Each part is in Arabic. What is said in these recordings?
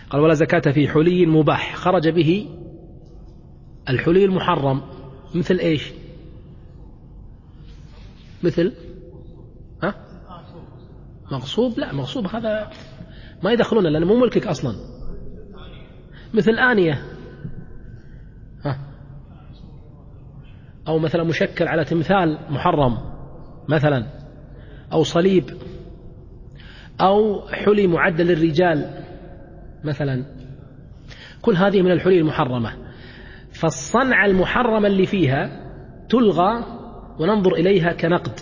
قال ولا زكاة في حلي مباح خرج به الحلي المحرم، مثل إيش؟ مثل مغصوب؟ لا، مغصوب هذا ما يدخلونه لأنه مو ملكك أصلا. مثل آنية، أو مثلا مشكل على تمثال محرم مثلا، أو صليب، أو حلي معدل للرجال مثلا، كل هذه من الحلي المحرمة. فالصنعة المحرمة اللي فيها تلغى وننظر إليها كنقد،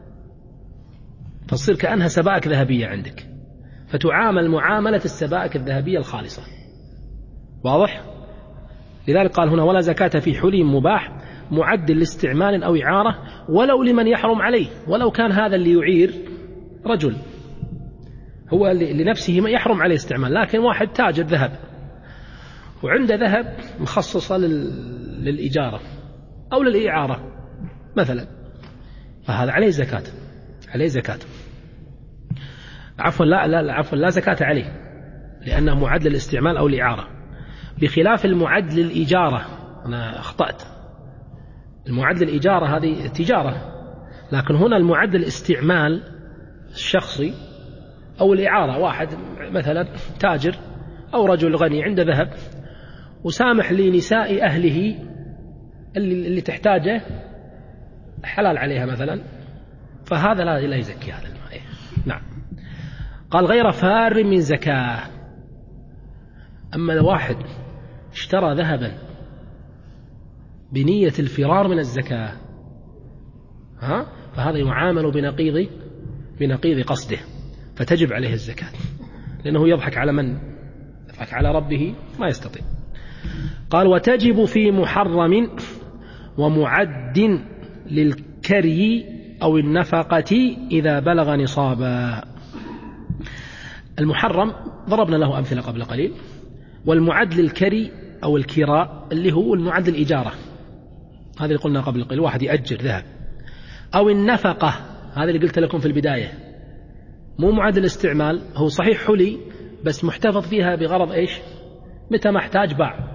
فتصير كأنها سبائك ذهبية عندك، فتعامل معاملة السبائك الذهبية الخالصة. واضح؟ لذلك قال هنا ولا زكاة في حلي مباح معدل لاستعمال أو إعارة ولو لمن يحرم عليه، ولو كان هذا اللي يعير رجل هو لنفسه يحرم عليه استعمال، لكن واحد تاجر ذهب وعنده ذهب مخصصة للإجارة أو للإعارة مثلا، فهذا عليه زكاة، عليه زكاة. عفوا لا زكاة عليه لأنه معد للاستعمال أو الإعارة، بخلاف المعد للإجارة. أنا أخطأت، المعد للإجارة هذه تجارة، لكن هنا المعد للاستعمال الشخصي أو الإعارة، واحد مثلا تاجر أو رجل غني عنده ذهب وسامح لنساء أهله اللي تحتاجه حلال عليها مثلا، فهذا لا يزكي هذا المال. نعم. قال غير فار من زكاة. أما لو واحد اشترى ذهبا بنية الفرار من الزكاة فهذا يعامل بنقيض قصده، فتجب عليه الزكاة، لأنه يضحك على من؟ يضحك على ربه، ما يستطيع. قال وتجب في محرم ومعد للكري أو النفقة إذا بلغ نصابا. المحرم ضربنا له أمثلة قبل قليل، والمعد للكري أو الكراء اللي هو المعد الإجارة، هذا اللي قلنا قبل قليل، واحد يأجر ذهب، أو النفقة هذا اللي قلت لكم في البداية، مو معد الاستعمال، هو صحيح حلي بس محتفظ فيها بغرض إيش؟ متى ما احتاج باع.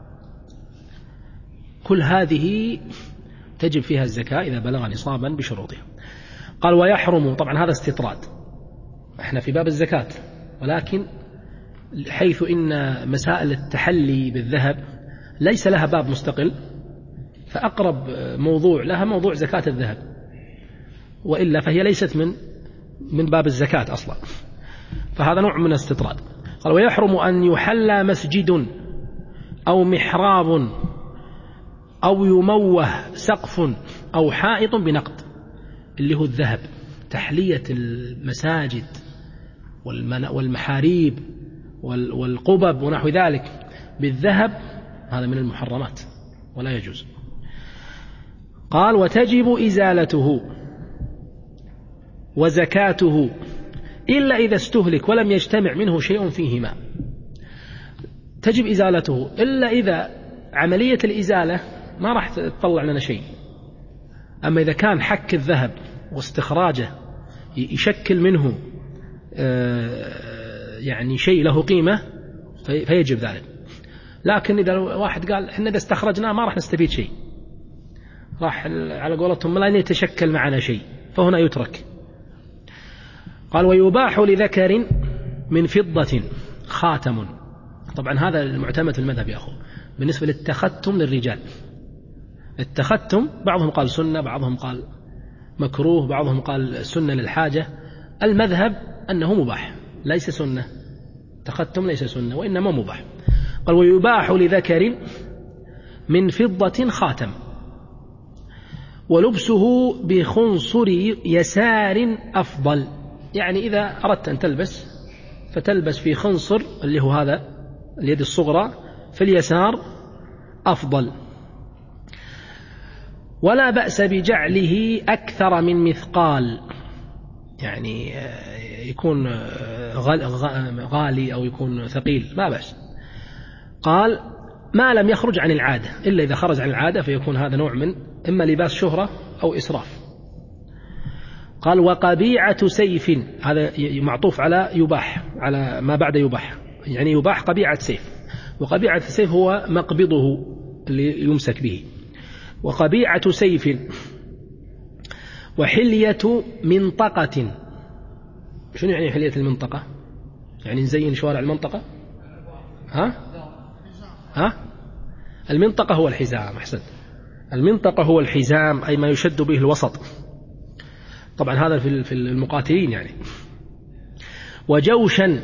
كل هذه تجب فيها الزكاة إذا بلغ نصابا بشروطها. قال ويحرم، طبعا هذا استطراد، احنا في باب الزكاة، ولكن حيث إن مسائل التحلي بالذهب ليس لها باب مستقل، فأقرب موضوع لها موضوع زكاة الذهب، وإلا فهي ليست من باب الزكاة أصلا، فهذا نوع من الاستطراد. قال ويحرم أن يحلى مسجد أو محراب أو يموه سقف أو حائط بنقد، اللي هو الذهب، تحلية المساجد والمحاريب والقبب ونحو ذلك بالذهب، هذا من المحرمات ولا يجوز. قال وتجب إزالته وزكاته إلا إذا استهلك ولم يجتمع منه شيء فيهما. تجب إزالته إلا إذا عملية الإزالة ما راح تطلع لنا شيء. أما إذا كان حك الذهب واستخراجه يشكل منه يعني شيء له قيمة فيجب ذلك. لكن إذا واحد قال إحنا إذا استخرجناه ما راح نستفيد شيء، راح على قولتهم لا يتشكل معنا شيء، فهنا يترك. قال ويباح لذكر من فضة خاتم. طبعا هذا المعتمد في المذهب يا أخو بالنسبة للتختم للرجال. التختم بعضهم قال سنة، بعضهم قال مكروه، بعضهم قال سنة للحاجة. المذهب أنه مباح ليس سنة، تختم ليس سنة وإنما مباح. قال ويباح لذكر من فضة خاتم ولبسه بخنصر يسار أفضل، يعني إذا أردت أن تلبس فتلبس في خنصر اللي هو هذا اليد الصغرى في اليسار أفضل. ولا بأس بجعله أكثر من مثقال، يعني يكون غالي أو يكون ثقيل ما بأس. قال ما لم يخرج عن العادة، إلا إذا خرج عن العادة فيكون هذا نوع من إما لباس شهرة أو إسراف. قال وقبيعة سيف، هذا معطوف على يباح، على ما بعد يباح، يعني يباح قبيعة سيف، وقبيعة السيف هو مقبضه اللي يمسك به، وقبيعة سيف، وحلية منطقة. شنو يعني حلية المنطقة؟ يعني نزين شوارع المنطقة. ها المنطقة هو الحزام. أحسن، المنطقة هو الحزام، أي ما يشد به الوسط، طبعا هذا في المقاتلين يعني. وجوشا،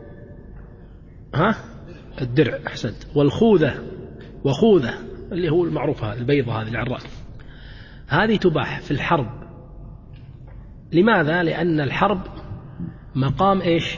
الدرع. أحسنت. والخوذة، وخوذة اللي هو المعروفة البيضة هذه العراء، هذه تباح في الحرب. لماذا؟ لأن الحرب مقام إيش؟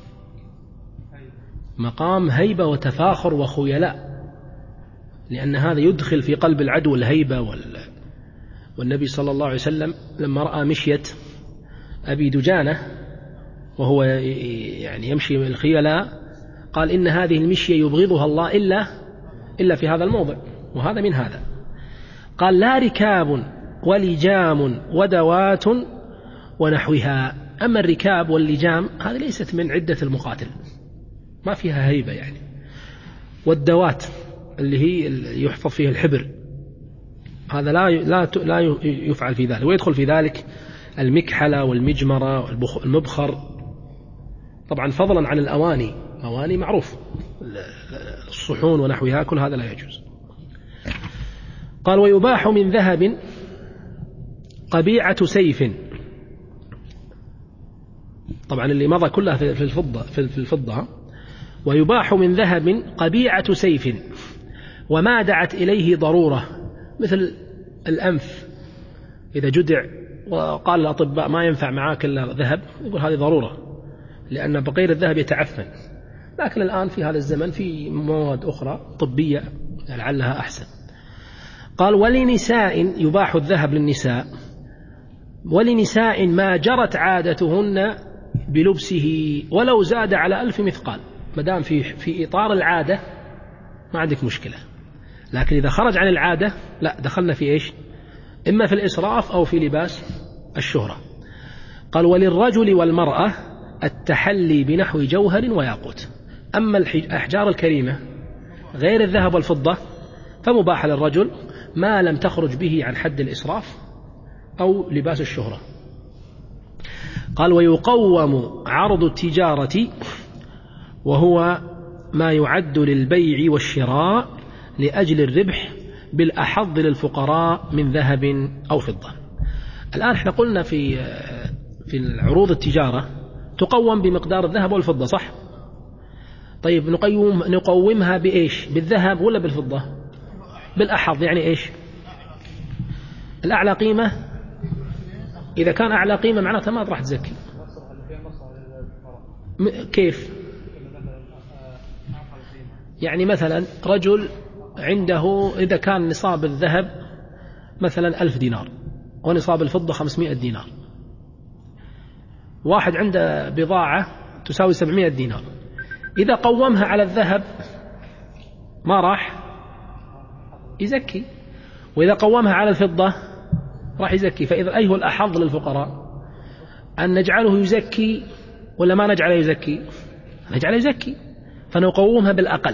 مقام هيبة وتفاخر وخيلاء، لأن هذا يدخل في قلب العدو الهيبة والنبي صلى الله عليه وسلم لما رأى مشية أبي دجانة وهو يعني يمشي الخيلاء قال إن هذه المشية يبغضها الله إلا في هذا الموضع، وهذا من هذا. قال لا ركاب ولجام ودوات ونحوها. أما الركاب واللجام هذه ليست من عدة المقاتل، ما فيها هيبة يعني. والدوات اللي هي يحفظ فيها الحبر، هذا لا يفعل في ذلك. ويدخل في ذلك المكحلة والمجمرة والمبخر، طبعا فضلا عن الأواني. أواني معروف، الصحون ونحوها، كل هذا لا يجوز. قال ويباح من ذهب قبيعة سيف، طبعا اللي مضى كلها في الفضة. ويباح من ذهب قبيعة سيف وما دعت إليه ضرورة، مثل الأنف إذا جدع وقال الأطباء ما ينفع معاك إلا ذهب، يقول هذه ضرورة، لأن بغير الذهب يتعفن. لكن الآن في هذا الزمن في مواد أخرى طبية لعلها أحسن. قال ولنساء يباح الذهب للنساء، ولنساء ما جرت عادتهن بلبسه ولو زاد على 1000 مثقال، مدام في إطار العادة ما عندك مشكلة. لكن إذا خرج عن العادة لا، دخلنا في إيش؟ إما في الإسراف أو في لباس الشهرة. قال وللرجل والمرأة التحلي بنحو جوهر وياقوت. أما الأحجار الكريمة غير الذهب والفضة فمباح للرجل ما لم تخرج به عن حد الإسراف أو لباس الشهرة. قال ويقوم عرض التجارة، وهو ما يعد للبيع والشراء لأجل الربح، بالأحظ للفقراء من ذهب أو فضة. الآن احنا قلنا في العروض التجارة تقوم بمقدار الذهب والفضة، صح؟ طيب نقومها بإيش؟ بالذهب ولا بالفضة؟ بالأحظ. يعني إيش؟ الأعلى قيمة. إذا كان أعلى قيمة معناتها ما راح تزكي. كيف؟ يعني مثلا رجل عنده إذا كان نصاب الذهب مثلا 1000 دينار ونصاب الفضة 500 دينار، واحد عنده بضاعة تساوي 700 دينار، إذا قومها على الذهب ما راح يزكي، وإذا قومها على الفضة راح يزكي. فإذا أي هو الأحظ للفقراء؟ أن نجعله يزكي ولا ما نجعله يزكي؟ نجعله يزكي، فنقومها بالأقل.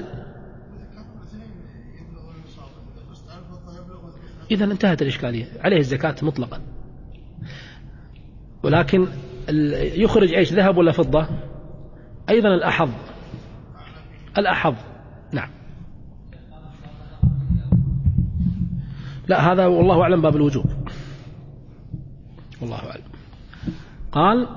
إذا انتهت الإشكالية، عليه الزكاة مطلقا. ولكن يخرج إيش؟ ذهب ولا فضة؟ أيضا الأحظ. الأحظ نعم. لا، هذا والله أعلم باب الوجوب، والله أعلم. قال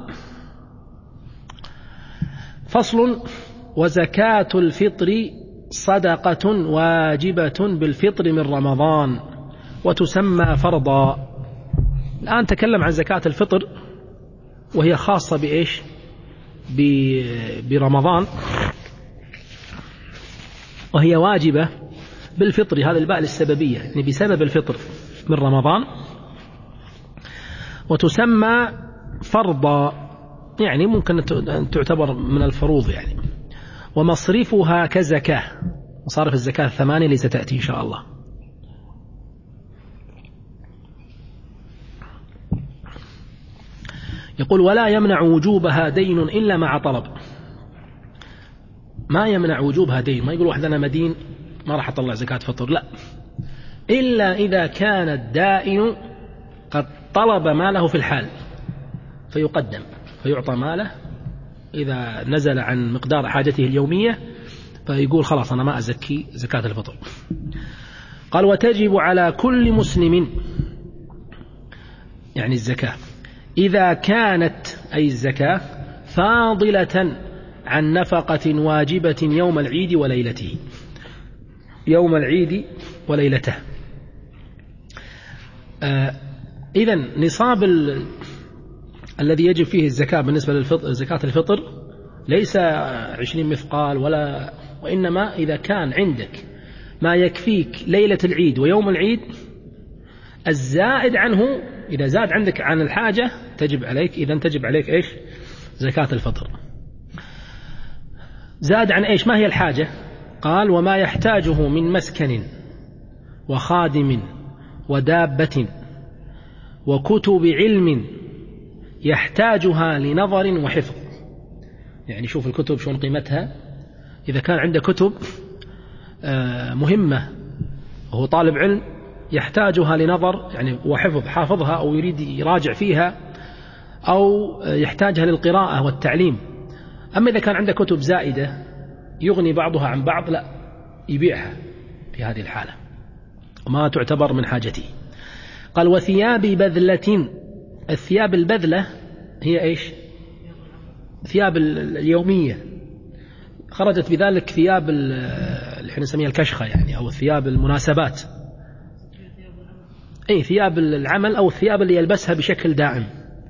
فصل وزكاة الفطر صدقة واجبة بالفطر من رمضان وتسمى فرضا. الآن تكلم عن زكاة الفطر وهي خاصة بإيش؟ برمضان، وهي واجبة بالفطر. هذا الباء للسببية، يعني بسبب الفطر من رمضان. وتسمى فرضا، يعني ممكن أن تعتبر من الفروض يعني. ومصرفها كزكاة، مصارف الزكاة 8 اللي ستأتي إن شاء الله. يقول ولا يمنع وجوبها دين إلا مع طلب. ما يمنع وجوب هدين. ما يقول واحد أنا مدين ما راح أطلع زكاة فطر، لا، إلا إذا كان الدائن قد طلب ماله في الحال فيقدم فيعطى ماله إذا نزل عن مقدار حاجته اليومية، فيقول خلاص أنا ما أزكي زكاة الفطر. قال وتجب على كل مسلم، يعني الزكاة، إذا كانت أي الزكاة فاضلة عن نفقة واجبة يوم العيد وليلته، يوم العيد وليلته. إذن نصاب الذي يجب فيه الزكاة بالنسبة لزكاة الفطر ليس 20 مثقال وإنما إذا كان عندك ما يكفيك ليلة العيد ويوم العيد، الزائد عنه إذا زاد عندك عن الحاجة تجب عليك، إذن تجب عليك إيش؟ زكاة الفطر. زاد عن إيش؟ ما هي الحاجة؟ قال وما يحتاجه من مسكن وخادم ودابة وكتب علم يحتاجها لنظر وحفظ. يعني شوف الكتب شون قيمتها. إذا كان عنده كتب مهمة وهو طالب علم يحتاجها لنظر يعني وحفظ، حافظها أو يريد يراجع فيها أو يحتاجها للقراءة والتعليم. أما إذا كان عنده كتب زائدة يغني بعضها عن بعض، لا، يبيعها في هذه الحالة وما تعتبر من حاجته. قال وثياب بذلة. الثياب البذلة هي إيش؟ ثياب اليومية، خرجت بذلك ثياب اللي احنا نسميها الكشخة يعني، أو ثياب المناسبات، أي ثياب العمل أو الثياب اللي يلبسها بشكل دائم.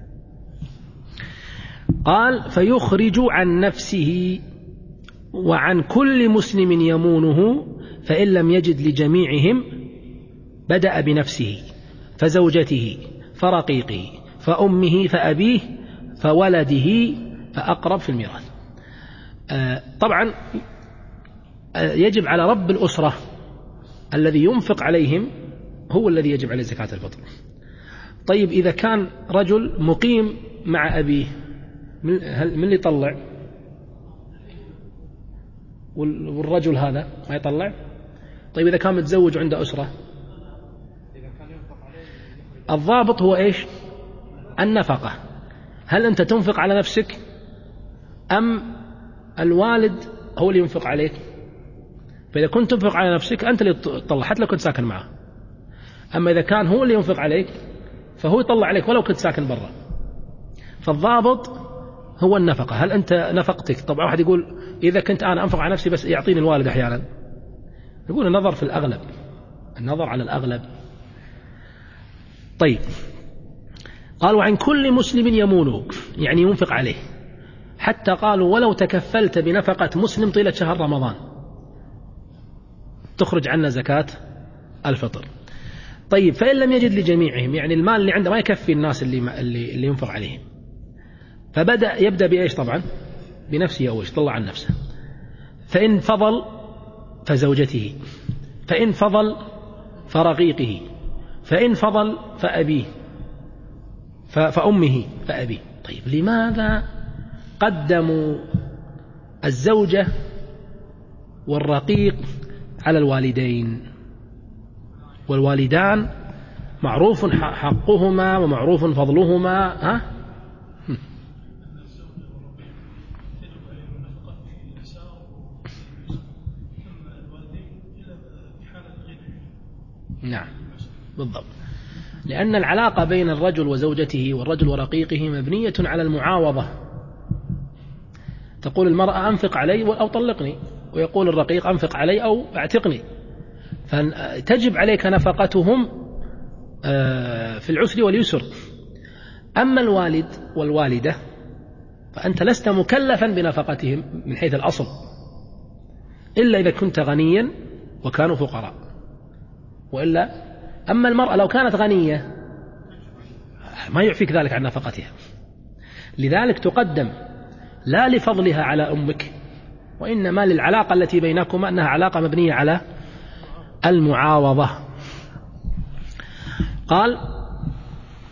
قال فيخرج عن نفسه وعن كل مسلم يمونه، فإن لم يجد لجميعهم بدأ بنفسه فزوجته فرقيقه فأمه فأبيه فولده فأقرب في الميراث. طبعا يجب على رب الأسرة الذي ينفق عليهم هو الذي يجب عليه زكاة الفطر. طيب إذا كان رجل مقيم مع أبيه من اللي يطلع؟ والرجل هذا ما يطلع؟ طيب إذا كان متزوج عنده أسرة؟ الضابط هو إيش؟ النفقة. هل أنت تنفق على نفسك أم الوالد هو اللي ينفق عليك؟ فإذا كنت تنفق على نفسك أنت اللي تطلع حتى لو كنت ساكن معه. أما إذا كان هو اللي ينفق عليك فهو يطلع عليك ولو كنت ساكن برا. فالضابط هو النفقة. هل أنت نفقتك؟ طبعا واحد يقول إذا كنت أنا أنفق على نفسي بس يعطيني الوالد أحيانا، يقول النظر في الأغلب، النظر على الأغلب. طيب قال وعن كل مسلم يمونه، يعني ينفق عليه، حتى قالوا ولو تكفلت بنفقة مسلم طيلة شهر رمضان تخرج عنا زكاة الفطر. طيب فإن لم يجد لجميعهم، يعني المال اللي عنده ما يكفي الناس اللي ينفق عليهم، يبدأ بإيش؟ طبعا بنفسه أول شيء، طلع عن نفسه. فإن فضل فزوجته، فإن فضل فرقيقه، فإن فضل فأبيه، فأمه فأبيه. طيب لماذا قدموا الزوجة والرقيق على الوالدين؟ والوالدان معروف حقهما ومعروف فضلهما. نعم بالضبط، لأن العلاقة بين الرجل وزوجته والرجل ورقيقه مبنية على المعاوضة. تقول المرأة أنفق علي أو طلقني، ويقول الرقيق أنفق علي أو اعتقني، فتجب عليك نفقتهم في العسر واليسر. أما الوالد والوالدة فأنت لست مكلفا بنفقتهم من حيث الأصل، إلا إذا كنت غنيا وكانوا فقراء، وإلا أما المرأة لو كانت غنية ما يعفيك ذلك عن نفقتها. لذلك تقدم لا لفضلها على أمك، وإنما للعلاقة التي بينكما أنها علاقة مبنية على المعاوضة. قال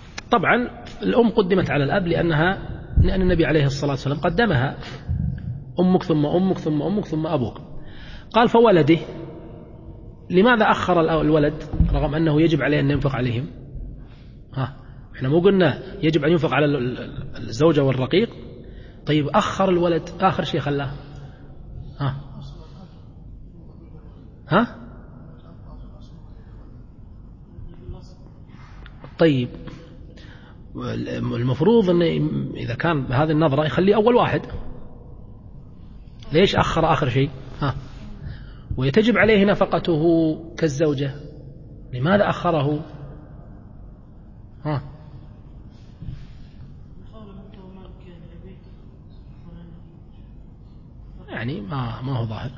طبعا الأم قدمت على الأب لأن النبي عليه الصلاة والسلام قدمها، أمك ثم أمك ثم أمك ثم أبوك. قال فولده، لماذا أخر الولد رغم أنه يجب عليه أن ينفق عليهم؟ إحنا مو قلنا يجب أن ينفق على الزوجة والرقيق؟ طيب أخر الولد آخر شيء خلاه. طيب المفروض أن إذا كان بهذه النظرة يخلي أول واحد، ليش أخر آخر شيء؟ ويتجب عليه نفقته كالزوجة، لماذا أخره؟ يعني ما هو ظاهر.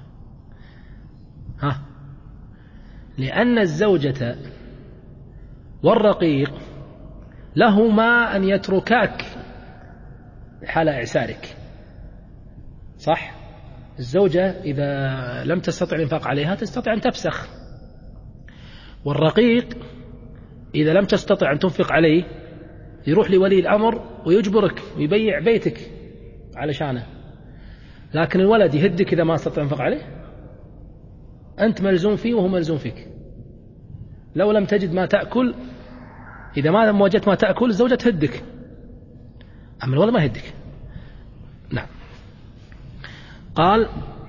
لأن الزوجة والرقيق لهما أن يتركاك حال إعسارك، صح؟ الزوجة إذا لم تستطع الإنفاق عليها تستطيع أن تفسخ، والرقيق إذا لم تستطع أن تنفق عليه يروح لولي الأمر ويجبرك ويبيع بيتك علشانه. لكن الولد يهدك إذا ما استطاع ينفق عليه، أنت ملزوم فيه وهو ملزوم فيك. لو لم تجد ما تأكل، إذا ما وجدت ما تأكل الزوجة تهدك، أما الولد ما يهدك. نعم. قال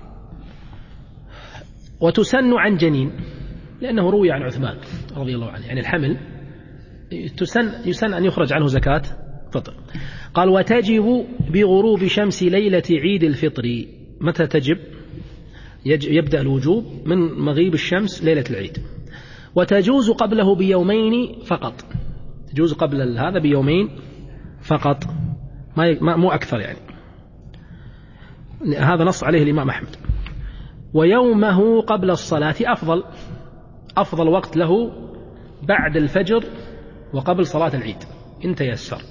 وتسن عن جنين، لأنه روي عن عثمان رضي الله عنه، يعني الحمل يسن أن يخرج عنه زكاة فطر. قال وتجب بغروب شمس ليلة عيد الفطر. متى تجب؟ يبدأ الوجوب من مغيب الشمس ليلة العيد، وتجوز قبله بيومين فقط، تجوز قبل هذا بيومين فقط، مو أكثر يعني. هذا نص عليه الإمام أحمد. ويومه قبل الصلاة أفضل وقت له بعد الفجر وقبل صلاة العيد إن تيسر.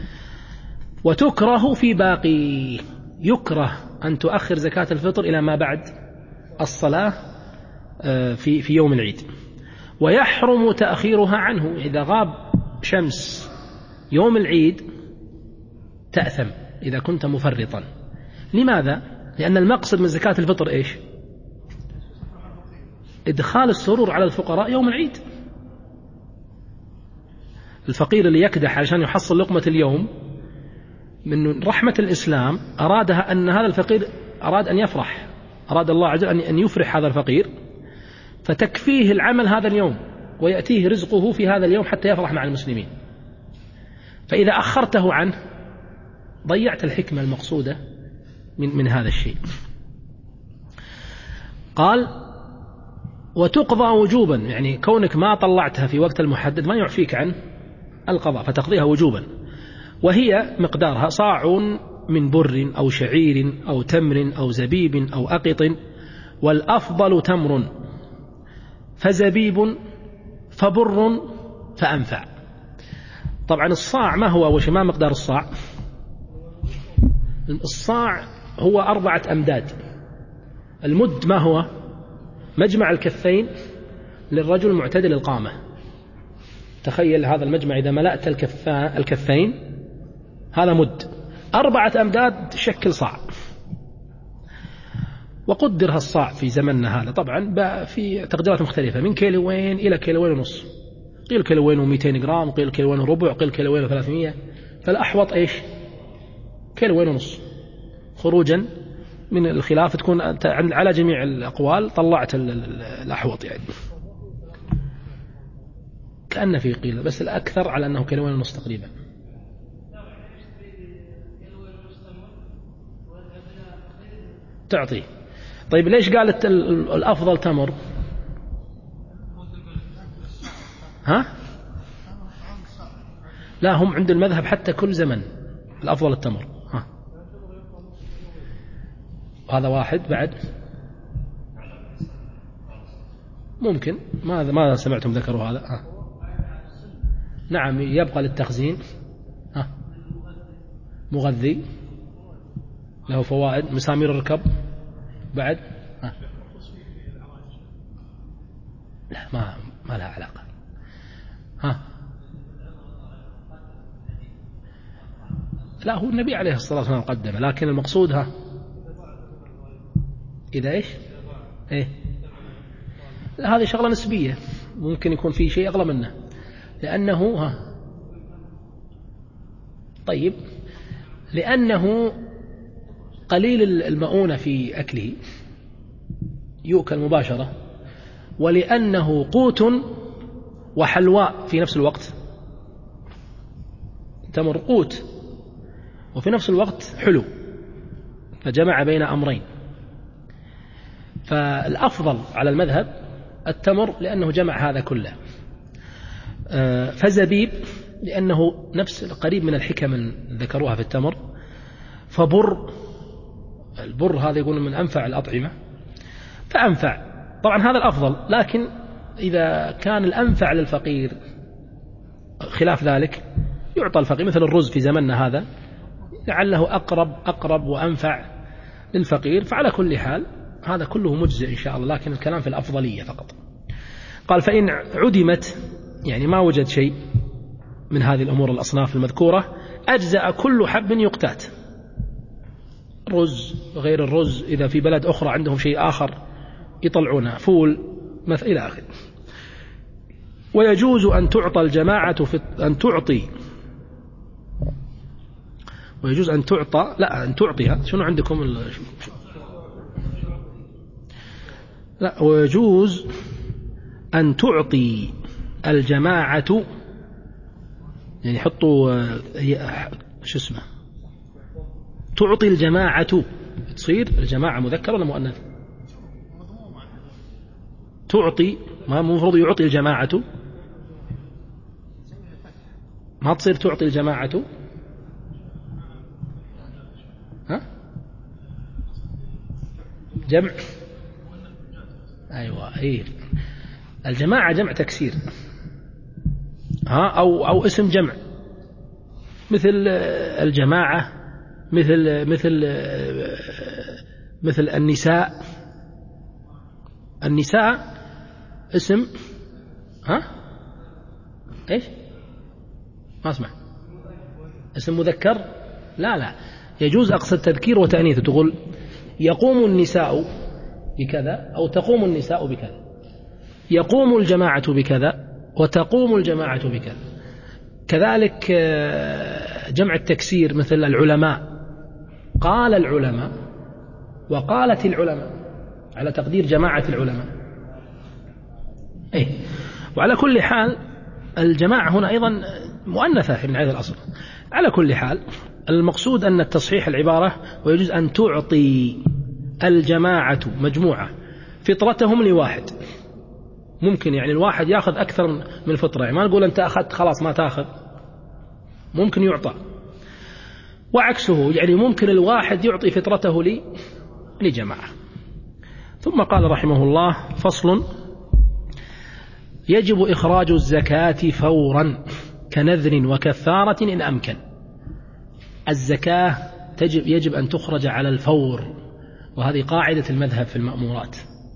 وتكره في باقي، يكره أن تؤخر زكاة الفطر إلى ما بعد الصلاة في يوم العيد. ويحرم تأخيرها عنه، إذا غاب شمس يوم العيد تأثم إذا كنت مفرطا. لماذا؟ لأن المقصد من زكاة الفطر إيش؟ إدخال السرور على الفقراء يوم العيد. الفقير اللي يكدح علشان يحصل لقمة اليوم، من رحمة الإسلام أرادها أن هذا الفقير أراد أن يفرح، أراد الله عز وجل أن يفرح هذا الفقير، فتكفيه العمل هذا اليوم ويأتيه رزقه في هذا اليوم حتى يفرح مع المسلمين. فإذا أخرته عنه ضيعت الحكمة المقصودة من هذا الشيء. قال وتقضى وجوبا، يعني كونك ما طلعتها في وقت المحدد ما يعفيك عن القضاء، فتقضيها وجوبا. وهي مقدارها صاع من بر أو شعير أو تمر أو زبيب أو أقط، والأفضل تمر فزبيب فبر فأنفع. طبعا الصاع ما هو أول شيء؟ ما مقدار الصاع؟ الصاع هو 4 أمداد. المد ما هو؟ مجمع الكفين للرجل معتدل القامة. تخيل هذا المجمع إذا ملأت الكفين هذا مد، 4 أمداد تشكل صاع. وقدرها الصاع في زمننا هذا طبعا في تقديرات مختلفة، من كيلوين إلى كيلوين ونص، قيل كيلوين و200 جرام، قيل كيلوين وربع، قيل كيلوين و300. فالأحوط إيش؟ كيلوين ونص، خروجا من الخلاف تكون على جميع الأقوال طلعت الأحوط، يعني كأن في قيل، بس الأكثر على أنه كيلوين ونص تقريبا. تعطي. طيب ليش قالت الأفضل تمر؟ لا، هم عند المذهب حتى كل زمن الأفضل التمر. هذا واحد. بعد ممكن ماذا سمعتم ذكروا هذا؟ نعم، يبقى للتخزين. مغذي له فوائد، مسامير الركب. بعد لا، ما لها علاقة. لا، هو النبي عليه الصلاة والسلام قدمه، لكن المقصود إذا إيش؟ إيه؟ هذه شغلة نسبية، ممكن يكون في شيء أغلى منه، لأنه طيب، لأنه قليل المؤونة في أكله يؤكل مباشرة، ولأنه قوت وحلواء في نفس الوقت. تمر قوت وفي نفس الوقت حلو، فجمع بين أمرين. فالأفضل على المذهب التمر لأنه جمع هذا كله. فزبيب لأنه نفس قريب من الحكم ذكروها في التمر. فبر، البر هذا يقول من أنفع الأطعمة، فأنفع طبعا هذا الأفضل، لكن إذا كان الأنفع للفقير خلاف ذلك يعطى الفقير، مثل الرز في زمننا هذا لعله أقرب وأنفع للفقير. فعلى كل حال هذا كله مجزئ إن شاء الله، لكن الكلام في الأفضلية فقط. قال فإن عدمت، يعني ما وجد شيء من هذه الأمور الأصناف المذكورة، أجزأ كل حب يقتات، رز غير الرز، إذا في بلد أخرى عندهم شيء آخر يطلعونه، فول مثل إلى آخره. ويجوز أن تعطى الجماعة ويجوز أن تعطى، لا أن تعطيها، شنو عندكم لا، ويجوز أن تعطي الجماعة، يعني حطوا شو اسمه، تعطي الجماعة، تصير الجماعة مذكر ولا مؤنث؟ تعطي، ما المفروض يعطي الجماعة، ما تصير تعطي الجماعة، ها؟ جمع، أيوة إيه، الجماعة جمع تكسير، أو اسم جمع، مثل الجماعة، مثل النساء اسم، إيش؟ ما أسمع، اسم مذكر، لا يجوز أقصد تذكير وتأنيث، تقول يقوم النساء بكذا أو تقوم النساء بكذا، يقوم الجماعة بكذا وتقوم الجماعة بكذا. كذلك جمع التكسير مثل العلماء، قال العلماء وقالت العلماء، على تقدير جماعة العلماء. وعلى كل حال الجماعة هنا أيضا مؤنثة من هذا الأصل. على كل حال المقصود أن التصحيح العبارة ويجوز أن تعطي الجماعة مجموعة فطرتهم لواحد. ممكن يعني الواحد يأخذ أكثر من الفطرة، يعني ما نقول أنت أخذت خلاص ما تأخذ، ممكن يعطى. وعكسه يعني ممكن الواحد يعطي فطرته لجماعة. ثم قال رحمه الله: فصل: يجب إخراج الزكاة فورا كنذر وكفارة إن أمكن. الزكاة يجب أن تخرج على الفور، وهذه قاعدة المذهب في المأمورات.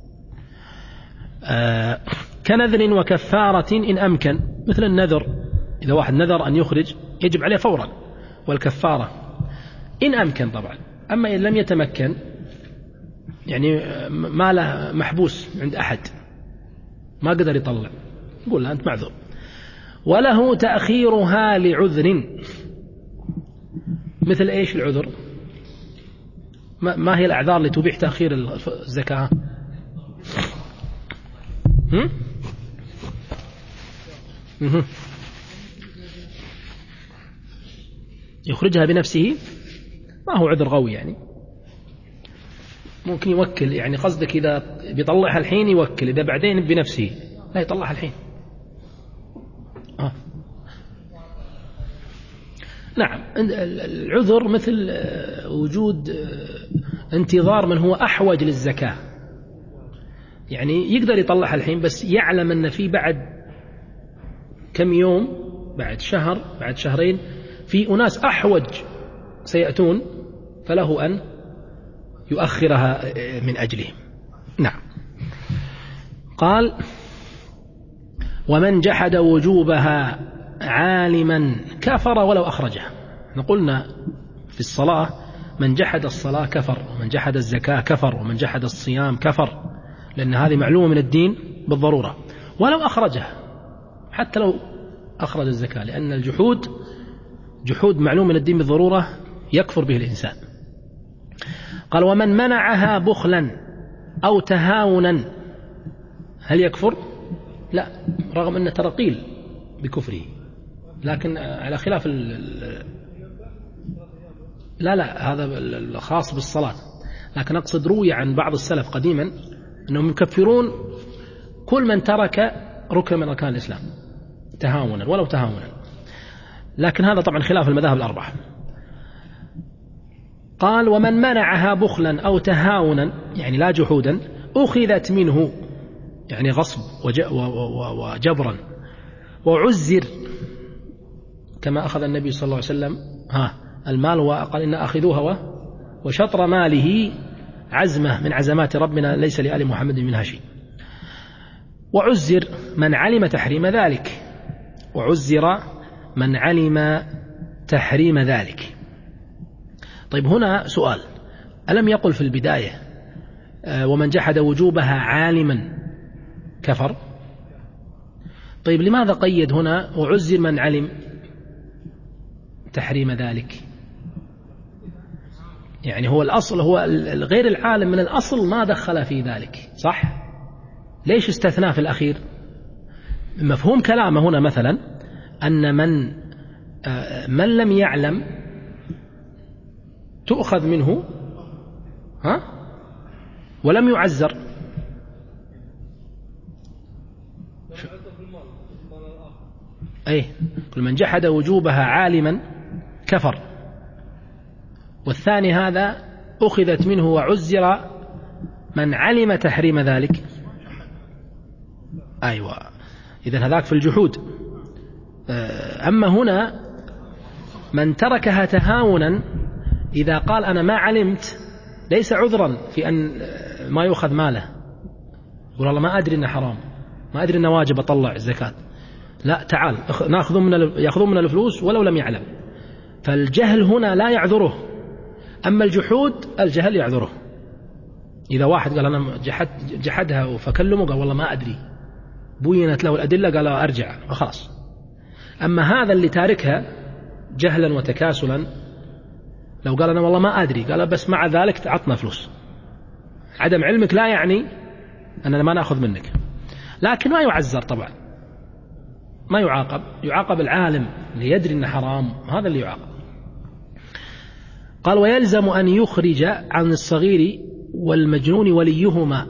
كنذر وكفارة إن أمكن، مثل النذر، إذا واحد نذر أن يخرج يجب عليه فورا، والكفارة إن أمكن طبعا. أما إن لم يتمكن، يعني ما له محبوس عند أحد ما قدر يطلع، يقول له أنت معذور. وله تأخيرها لعذر. مثل إيش العذر؟ ما هي الأعذار اللي تبيح تأخير الزكاة؟ يخرجها بنفسه، ما هو عذر قوي يعني، ممكن يوكل، يعني قصدك إذا بيطلعها الحين يوكل، إذا بعدين بنفسه لا يطلعها الحين. نعم، العذر مثل وجود انتظار من هو أحوج للزكاة، يعني يقدر يطلعها الحين بس يعلم أن في بعد كم يوم، بعد شهر، بعد شهرين، في أناس أحوج سيأتون، فله أن يؤخرها من أجلهم. نعم. قال: ومن جحد وجوبها عالما كفر ولو أخرجها. قلنا في الصلاة من جحد الصلاة كفر، ومن جحد الزكاة كفر، ومن جحد الصيام كفر، لأن هذه معلومة من الدين بالضرورة، ولو أخرجها، حتى لو أخرج الزكاة، لأن الجحود جحود معلوم من الدين بالضرورة يكفر به الإنسان. قال ومن منعها بخلا أو تهاونا هل يكفر؟ لا، رغم أنه ترقيل بكفره، لكن على خلاف لا هذا الخاص بالصلاة، لكن أقصد روي عن بعض السلف قديما أنهم يكفرون كل من ترك ركن من أركان الإسلام تهاونا ولو تهاونا، لكن هذا طبعا خلاف المذاهب الأربعة. قال ومن منعها بخلا أو تهاونا يعني لا جحودا أخذت منه يعني غصب وجبرا وعزر، كما أخذ النبي صلى الله عليه وسلم المال وقال إن أخذوها وشطر ماله عزمة من عزمات ربنا ليس لآل محمد منها شيء. وعزر من علم تحريم ذلك، وعزر من علم تحريم ذلك. طيب هنا سؤال، ألم يقل في البداية ومن جحد وجوبها عالما كفر؟ طيب لماذا قيد هنا وعزر من علم تحريم ذلك؟ يعني هو الأصل هو غير العالم من الأصل ما دخل في ذلك، صح؟ ليش استثناء في الأخير؟ مفهوم كلامه هنا مثلا أن من لم يعلم تؤخذ منه ولم يعزر. أي كل من جحد وجوبها عالما كفر، والثاني هذا أخذت منه وعزر من علم تحريم ذلك. أيوة، إذن هذاك في الجحود. أما هنا من تركها تهاونا إذا قال أنا ما علمت ليس عذرا في أن ما يؤخذ ماله، يقول الله ما أدري أنه حرام، ما أدري أنه واجب أطلع الزكاة، لا تعال يأخذون من الفلوس ولو لم يعلم. فالجهل هنا لا يعذره، أما الجحود الجهل يعذره. إذا واحد قال أنا جحدها فكلمه قال والله ما أدري، بينت له الأدلة قال أرجع وخلاص. أما هذا اللي تاركها جهلا وتكاسلا لو قال أنا والله ما أدري قال بس مع ذلك تعطنا فلوس، عدم علمك لا يعني أننا ما نأخذ منك، لكن ما يعزر طبعا، ما يعاقب العالم اللي يدري أنه حرام، هذا اللي يعاقب. قال ويلزم أن يخرج عن الصغير والمجنون وليهما،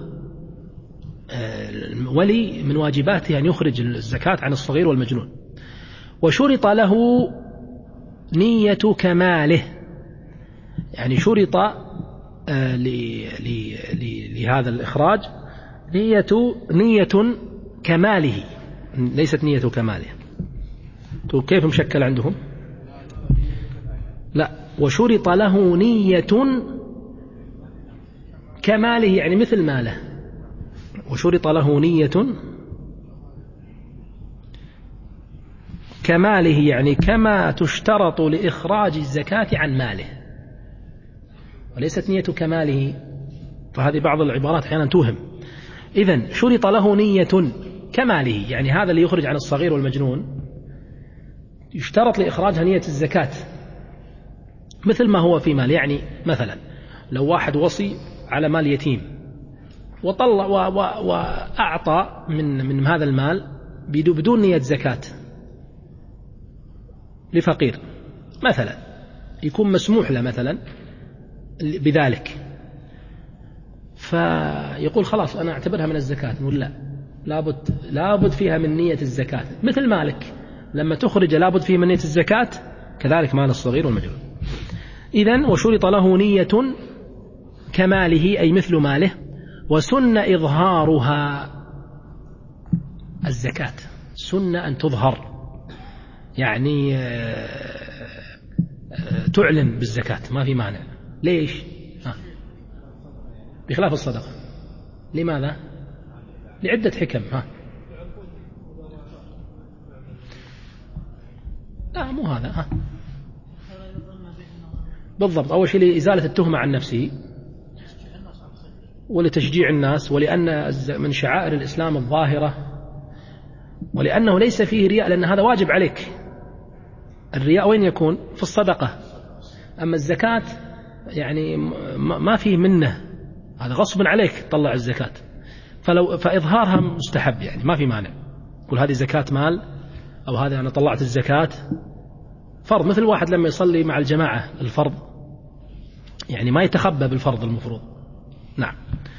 ولي من واجباته أن يخرج الزكاة عن الصغير والمجنون. وشرط له نية كماله، يعني شرط لهذا الإخراج نية كماله، ليست نية كماله. كيف مشكل عندهم؟ لا، وشرط له نية كماله يعني مثل ماله، وشرط له نية كماله يعني كما تشترط لإخراج الزكاة عن ماله، وليست نية كماله، فهذه بعض العبارات أحيانا توهم. إذن شرط له نية كماله، يعني هذا اللي يخرج عن الصغير والمجنون يشترط لإخراجها نية الزكاة مثل ما هو في مال. يعني مثلا لو واحد وصي على مال يتيم وطلع وأعطى من هذا المال بدون نية زكاة لفقير مثلا، يكون مسموح له مثلا بذلك، فيقول خلاص أنا أعتبرها من الزكاة. نقول لا، لابد فيها من نية الزكاة، مثل مالك لما تخرج لابد فيه من نية الزكاة، كذلك مال الصغير والمجنون. إذن وشرط له نية كماله أي مثل ماله. وسن إظهارها، الزكاة سن أن تظهر، يعني تعلن بالزكاة، ما في مانع. ليش؟ بخلاف الصدقة. لماذا؟ لعدة حكم. لا مو هذا. بالضبط. أول شيء لإزالة التهمة عن نفسه، ولتشجيع الناس، ولأن من شعائر الإسلام الظاهرة، ولأنه ليس فيه رياء، لأن هذا واجب عليك. الرياء وين يكون؟ في الصدقة. أما الزكاة يعني ما فيه منه، هذا غصب عليك تطلع الزكاة، فإظهارها مستحب، يعني ما في مانع. قل هذه زكاة مال، أو هذا أنا طلعت الزكاة فرض، مثل واحد لما يصلي مع الجماعة الفرض، يعني ما يتخبى بالفرض المفروض. نعم.